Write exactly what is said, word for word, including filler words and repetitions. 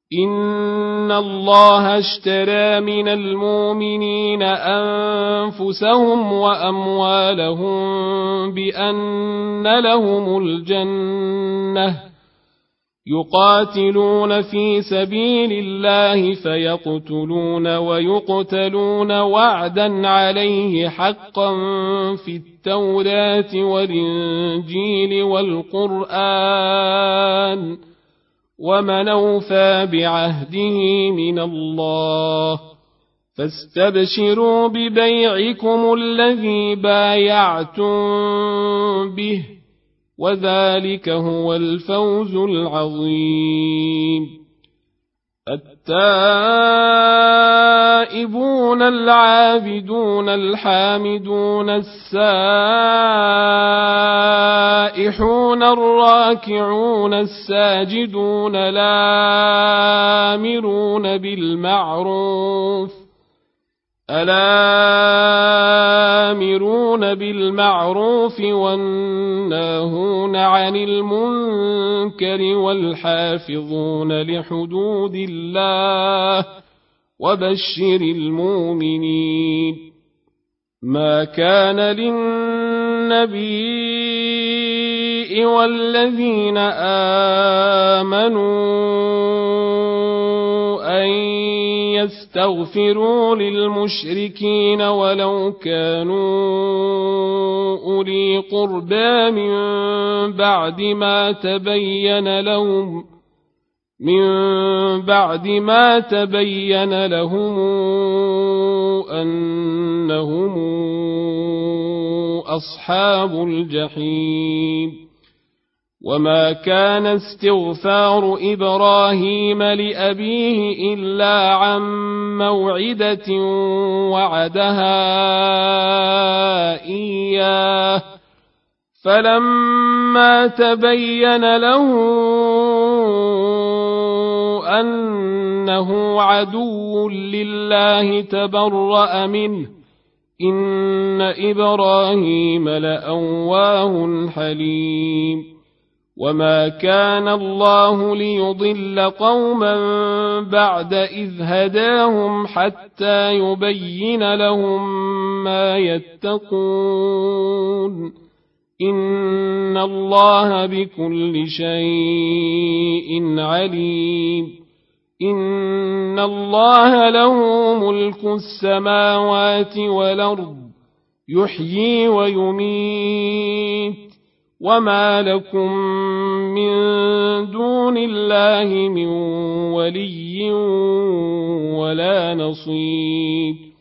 إن الله اشترى من المؤمنين أنفسهم وأموالهم بأن لهم الجنة يقاتلون في سبيل الله فيقتلون ويقتلون وعدا عليه حقا في التوراة والإنجيل والقرآن ومن أوفى بعهده من الله فاستبشروا ببيعكم الذي بايعتم به وذلك هو الفوز العظيم. التائبون العابدون الحامدون السائحون الراكعون الساجدون الآمرون بالمعروف الآمرون بالمعروف والناهون عن المنكر والحافظون لحدود الله وبشر المؤمنين. ما كان للنبي والذين آمنوا أن يستغفروا للمشركين ولو كانوا أولي قربى من بعد ما تبين لهم من بعد ما تبين لهم أنهم أصحاب الجحيم. وما كان استغفار إبراهيم لأبيه إلا عن موعدة وعدها إياه فلما تبين له أنه عدو لله تبرأ منه إن إبراهيم لأواه حليم. وما كان الله ليضل قوما بعد إذ هداهم حتى يبين لهم ما يتقون إن الله بكل شيء عليم. إن الله له ملك السماوات والأرض يحيي ويميت وما لكم من دون الله من ولي ولا نصير.